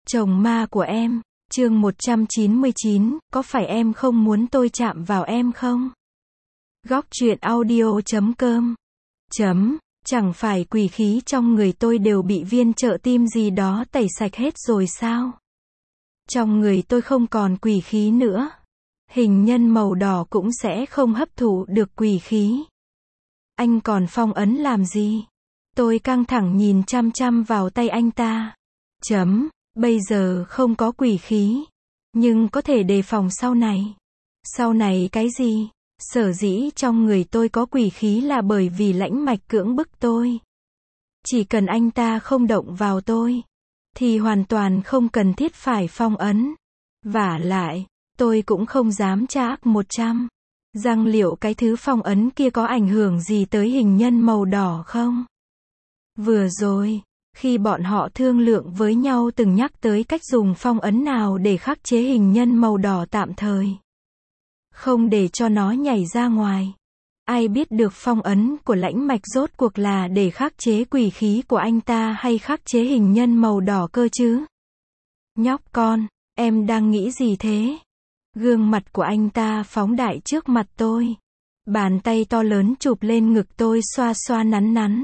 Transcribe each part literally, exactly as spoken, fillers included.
Chồng ma của em, chương một trăm chín mươi chín, có phải em không muốn tôi chạm vào em không? Góc truyện audio chấm com chấm, chẳng phải quỷ khí trong người tôi đều bị viên trợ tim gì đó tẩy sạch hết rồi sao? Trong người tôi không còn quỷ khí nữa. Hình nhân màu đỏ cũng sẽ không hấp thụ được quỷ khí. Anh còn phong ấn làm gì? Tôi căng thẳng nhìn chăm chăm vào tay anh ta. Chấm, bây giờ không có quỷ khí, nhưng có thể đề phòng sau này. Sau này cái gì? Sở dĩ trong người tôi có quỷ khí là bởi vì lãnh mạch cưỡng bức tôi. Chỉ cần anh ta không động vào tôi, thì hoàn toàn không cần thiết phải phong ấn. Vả lại, tôi cũng không dám tra ác một trăm. Rằng liệu cái thứ phong ấn kia có ảnh hưởng gì tới hình nhân màu đỏ không? Vừa rồi, khi bọn họ thương lượng với nhau từng nhắc tới cách dùng phong ấn nào để khắc chế hình nhân màu đỏ tạm thời. Không để cho nó nhảy ra ngoài. Ai biết được phong ấn của lãnh mạch rốt cuộc là để khắc chế quỷ khí của anh ta hay khắc chế hình nhân màu đỏ cơ chứ? Nhóc con, em đang nghĩ gì thế? Gương mặt của anh ta phóng đại trước mặt tôi. Bàn tay to lớn chụp lên ngực tôi xoa xoa nắn nắn.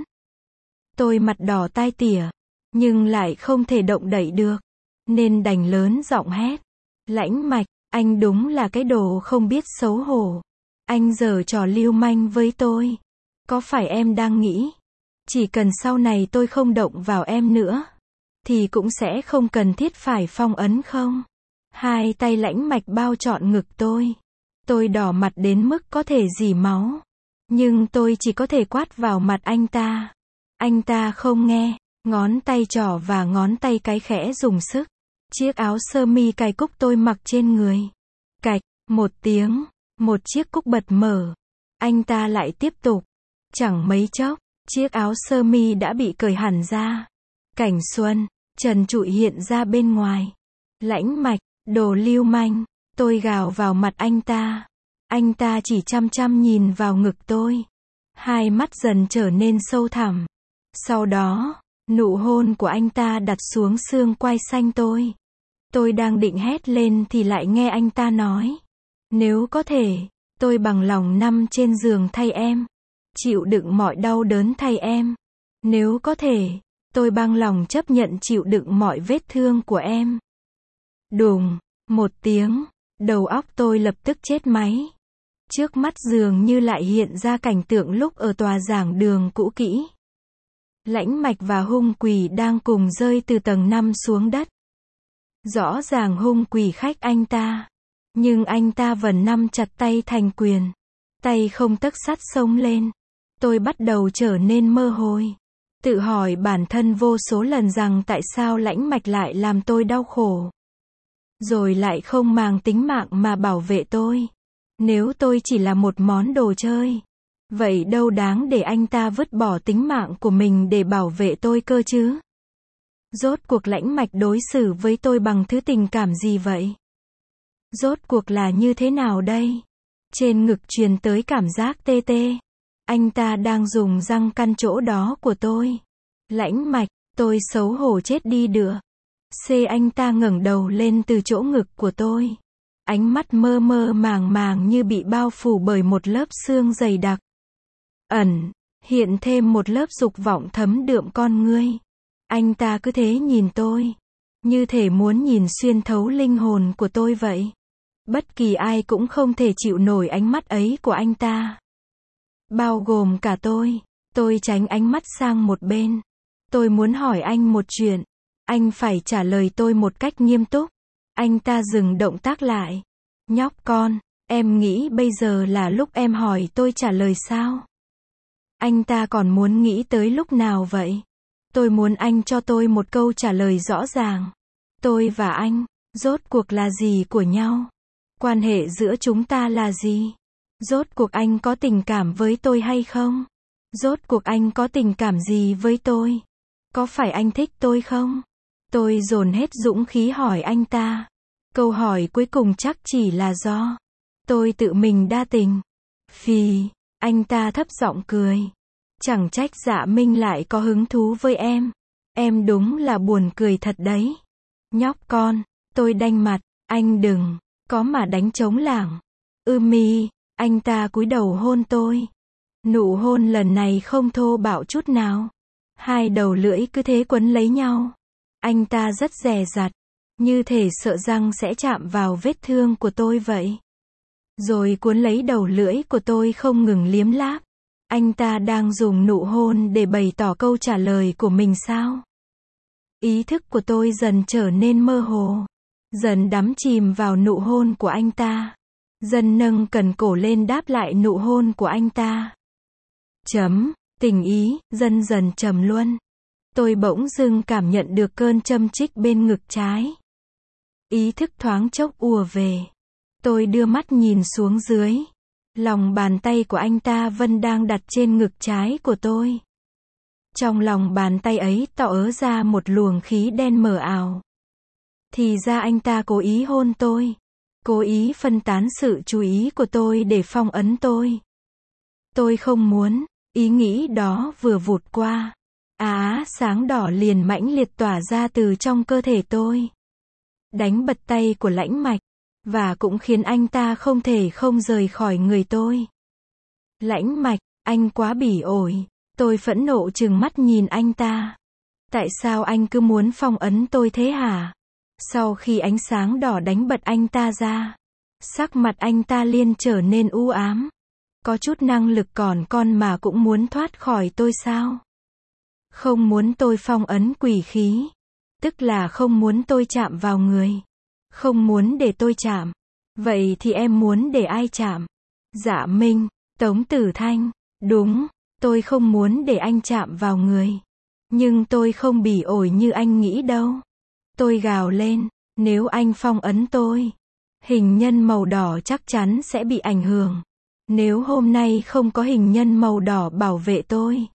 Tôi mặt đỏ tai tỉa, nhưng lại không thể động đậy được, nên đành lớn giọng hét. Lãnh mạch, anh đúng là cái đồ không biết xấu hổ. Anh giở trò lưu manh với tôi. Có phải em đang nghĩ, chỉ cần sau này tôi không động vào em nữa, thì cũng sẽ không cần thiết phải phong ấn không? Hai tay lãnh mạch bao trọn ngực tôi. Tôi đỏ mặt đến mức có thể rỉ máu. Nhưng tôi chỉ có thể quát vào mặt anh ta. Anh ta không nghe, ngón tay trỏ và ngón tay cái khẽ dùng sức. Chiếc áo sơ mi cài cúc tôi mặc trên người. Cạch, một tiếng, một chiếc cúc bật mở. Anh ta lại tiếp tục. Chẳng mấy chốc, chiếc áo sơ mi đã bị cởi hẳn ra. Cảnh xuân, trần trụi hiện ra bên ngoài. Lãnh mạch, đồ lưu manh, tôi gào vào mặt anh ta. Anh ta chỉ chăm chăm nhìn vào ngực tôi. Hai mắt dần trở nên sâu thẳm. Sau đó, nụ hôn của anh ta đặt xuống xương quai xanh tôi. Tôi đang định hét lên thì lại nghe anh ta nói. Nếu có thể, tôi bằng lòng nằm trên giường thay em. Chịu đựng mọi đau đớn thay em. Nếu có thể, tôi bằng lòng chấp nhận chịu đựng mọi vết thương của em. Đùng, một tiếng, đầu óc tôi lập tức chết máy. Trước mắt dường như lại hiện ra cảnh tượng lúc ở tòa giảng đường cũ kỹ. Lãnh mạch và hung quỷ đang cùng rơi từ tầng năm xuống đất. Rõ ràng hung quỷ khách anh ta. Nhưng anh ta vẫn nắm chặt tay thành quyền. Tay không tấc sắt xông lên. Tôi bắt đầu trở nên mơ hồ. Tự hỏi bản thân vô số lần rằng tại sao lãnh mạch lại làm tôi đau khổ. Rồi lại không màng tính mạng mà bảo vệ tôi. Nếu tôi chỉ là một món đồ chơi, vậy đâu đáng để anh ta vứt bỏ tính mạng của mình để bảo vệ tôi cơ chứ? Rốt cuộc lãnh mạch đối xử với tôi bằng thứ tình cảm gì vậy? Rốt cuộc là như thế nào đây? Trên ngực truyền tới cảm giác tê tê. Anh ta đang dùng răng căn chỗ đó của tôi. Lãnh mạch, tôi xấu hổ chết đi được. C anh ta ngẩng đầu lên từ chỗ ngực của tôi. Ánh mắt mơ mơ màng màng như bị bao phủ bởi một lớp sương dày đặc. Ẩn, hiện thêm một lớp dục vọng thấm đượm con ngươi. Anh ta cứ thế nhìn tôi. Như thể muốn nhìn xuyên thấu linh hồn của tôi vậy. Bất kỳ ai cũng không thể chịu nổi ánh mắt ấy của anh ta. Bao gồm cả tôi. Tôi tránh ánh mắt sang một bên. Tôi muốn hỏi anh một chuyện. Anh phải trả lời tôi một cách nghiêm túc. Anh ta dừng động tác lại. Nhóc con, em nghĩ bây giờ là lúc em hỏi tôi trả lời sao? Anh ta còn muốn nghĩ tới lúc nào vậy? Tôi muốn anh cho tôi một câu trả lời rõ ràng. Tôi và anh, rốt cuộc là gì của nhau? Quan hệ giữa chúng ta là gì? Rốt cuộc anh có tình cảm với tôi hay không? Rốt cuộc anh có tình cảm gì với tôi? Có phải anh thích tôi không? Tôi dồn hết dũng khí hỏi anh ta. Câu hỏi cuối cùng chắc chỉ là do tôi tự mình đa tình. Phì, anh ta thấp giọng cười. Chẳng trách Dạ Minh lại có hứng thú với em. Em đúng là buồn cười thật đấy. Nhóc con, tôi đanh mặt, anh đừng, có mà đánh trống lảng. Ưm, anh ta cúi đầu hôn tôi. Nụ hôn lần này không thô bạo chút nào. Hai đầu lưỡi cứ thế quấn lấy nhau. Anh ta rất dè dặt, như thể sợ răng sẽ chạm vào vết thương của tôi vậy. Rồi cuốn lấy đầu lưỡi của tôi không ngừng liếm láp. Anh ta đang dùng nụ hôn để bày tỏ câu trả lời của mình sao? Ý thức của tôi dần trở nên mơ hồ, dần đắm chìm vào nụ hôn của anh ta. Dần nâng cần cổ lên đáp lại nụ hôn của anh ta. Chấm, tình ý, dần dần trầm luân. Tôi bỗng dưng cảm nhận được cơn châm chích bên ngực trái. Ý thức thoáng chốc ùa về. Tôi đưa mắt nhìn xuống dưới. Lòng bàn tay của anh ta vẫn đang đặt trên ngực trái của tôi. Trong lòng bàn tay ấy tỏ ớ ra một luồng khí đen mờ ảo. Thì ra anh ta cố ý hôn tôi. Cố ý phân tán sự chú ý của tôi để phong ấn tôi. Tôi không muốn, ý nghĩ đó vừa vụt qua. Á, sáng đỏ liền mãnh liệt tỏa ra từ trong cơ thể tôi. Đánh bật tay của Lãnh Mạch. Và cũng khiến anh ta không thể không rời khỏi người tôi. Lãnh Mạch, anh quá bỉ ổi. Tôi phẫn nộ trừng mắt nhìn anh ta. Tại sao anh cứ muốn phong ấn tôi thế hả? Sau khi ánh sáng đỏ đánh bật anh ta ra, sắc mặt anh ta liền trở nên u ám. Có chút năng lực còn con mà cũng muốn thoát khỏi tôi sao? Không muốn tôi phong ấn quỷ khí. Tức là không muốn tôi chạm vào người. Không muốn để tôi chạm. Vậy thì em muốn để ai chạm? Dạ Minh, Tống Tử Thanh. Đúng, tôi không muốn để anh chạm vào người. Nhưng tôi không bỉ ổi như anh nghĩ đâu. Tôi gào lên, nếu anh phong ấn tôi, hình nhân màu đỏ chắc chắn sẽ bị ảnh hưởng. Nếu hôm nay không có hình nhân màu đỏ bảo vệ tôi,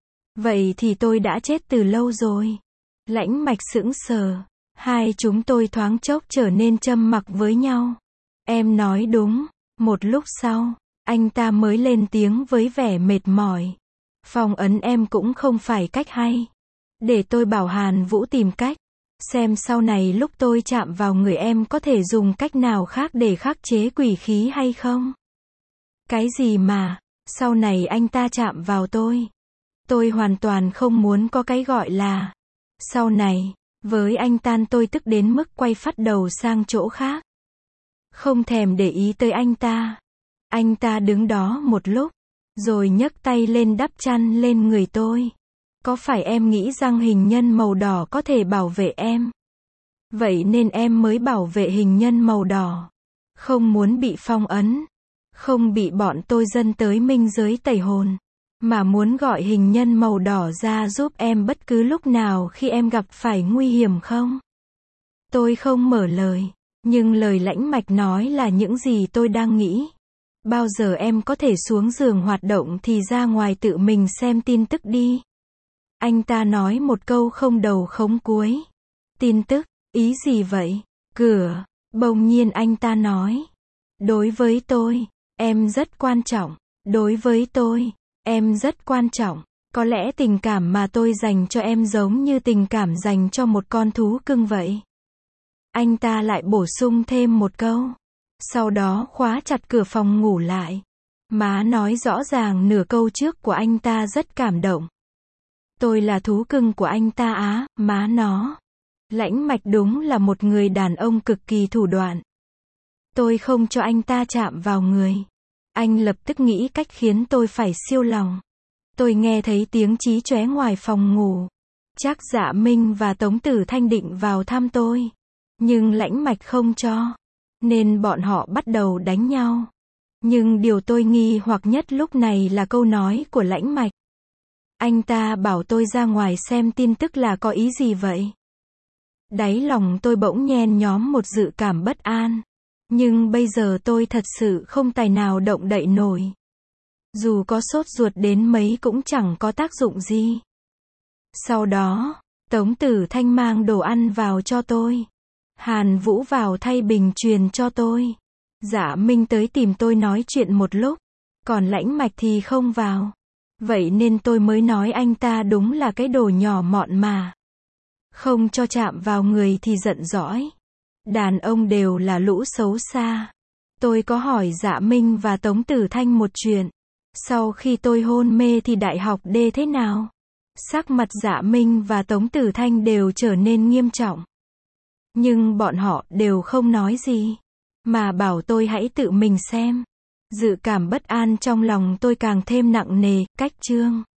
vậy thì tôi đã chết từ lâu rồi. Lãnh Mạch sững sờ. Hai chúng tôi thoáng chốc trở nên châm mặc với nhau. Em nói đúng. Một lúc sau, anh ta mới lên tiếng với vẻ mệt mỏi. Phong ấn em cũng không phải cách hay. Để tôi bảo Hàn Vũ tìm cách. Xem sau này lúc tôi chạm vào người em có thể dùng cách nào khác để khắc chế quỷ khí hay không? Cái gì mà, sau này anh ta chạm vào tôi. Tôi hoàn toàn không muốn có cái gọi là sau này. Với anh tan tôi tức đến mức quay phát đầu sang chỗ khác. Không thèm để ý tới anh ta. Anh ta đứng đó một lúc, rồi nhấc tay lên đắp chăn lên người tôi. Có phải em nghĩ rằng hình nhân màu đỏ có thể bảo vệ em? Vậy nên em mới bảo vệ hình nhân màu đỏ. Không muốn bị phong ấn. Không bị bọn tôi dâng tới minh giới tẩy hồn. Mà muốn gọi hình nhân màu đỏ ra giúp em bất cứ lúc nào khi em gặp phải nguy hiểm không? Tôi không mở lời. Nhưng lời Lãnh Mạch nói là những gì tôi đang nghĩ. Bao giờ em có thể xuống giường hoạt động thì ra ngoài tự mình xem tin tức đi. Anh ta nói một câu không đầu không cuối. Tin tức, ý gì vậy? Cửa, bỗng nhiên anh ta nói. Đối với tôi, em rất quan trọng. Đối với tôi, em rất quan trọng. Có lẽ tình cảm mà tôi dành cho em giống như tình cảm dành cho một con thú cưng vậy. Anh ta lại bổ sung thêm một câu. Sau đó khóa chặt cửa phòng ngủ lại. Má nói rõ ràng nửa câu trước của anh ta rất cảm động. Tôi là thú cưng của anh ta á, má nó. Lãnh Mạch đúng là một người đàn ông cực kỳ thủ đoạn. Tôi không cho anh ta chạm vào người. Anh lập tức nghĩ cách khiến tôi phải siêu lòng. Tôi nghe thấy tiếng chí chóe ngoài phòng ngủ. Chắc Dạ Minh và Tống Tử Thanh định vào thăm tôi. Nhưng Lãnh Mạch không cho. Nên bọn họ bắt đầu đánh nhau. Nhưng điều tôi nghi hoặc nhất lúc này là câu nói của Lãnh Mạch. Anh ta bảo tôi ra ngoài xem tin tức là có ý gì vậy? Đáy lòng tôi bỗng nhen nhóm một dự cảm bất an. Nhưng bây giờ tôi thật sự không tài nào động đậy nổi. Dù có sốt ruột đến mấy cũng chẳng có tác dụng gì. Sau đó, Tống Tử Thanh mang đồ ăn vào cho tôi. Hàn Vũ vào thay bình truyền cho tôi. Dạ Minh tới tìm tôi nói chuyện một lúc. Còn Lãnh Mạch thì không vào. Vậy nên tôi mới nói anh ta đúng là cái đồ nhỏ mọn mà. Không cho chạm vào người thì giận dõi. Đàn ông đều là lũ xấu xa. Tôi có hỏi Dạ Minh và Tống Tử Thanh một chuyện. Sau khi tôi hôn mê thì đại học D thế nào? Sắc mặt Dạ Minh và Tống Tử Thanh đều trở nên nghiêm trọng. Nhưng bọn họ đều không nói gì. Mà bảo tôi hãy tự mình xem. Dự cảm bất an trong lòng tôi càng thêm nặng nề. Cách chương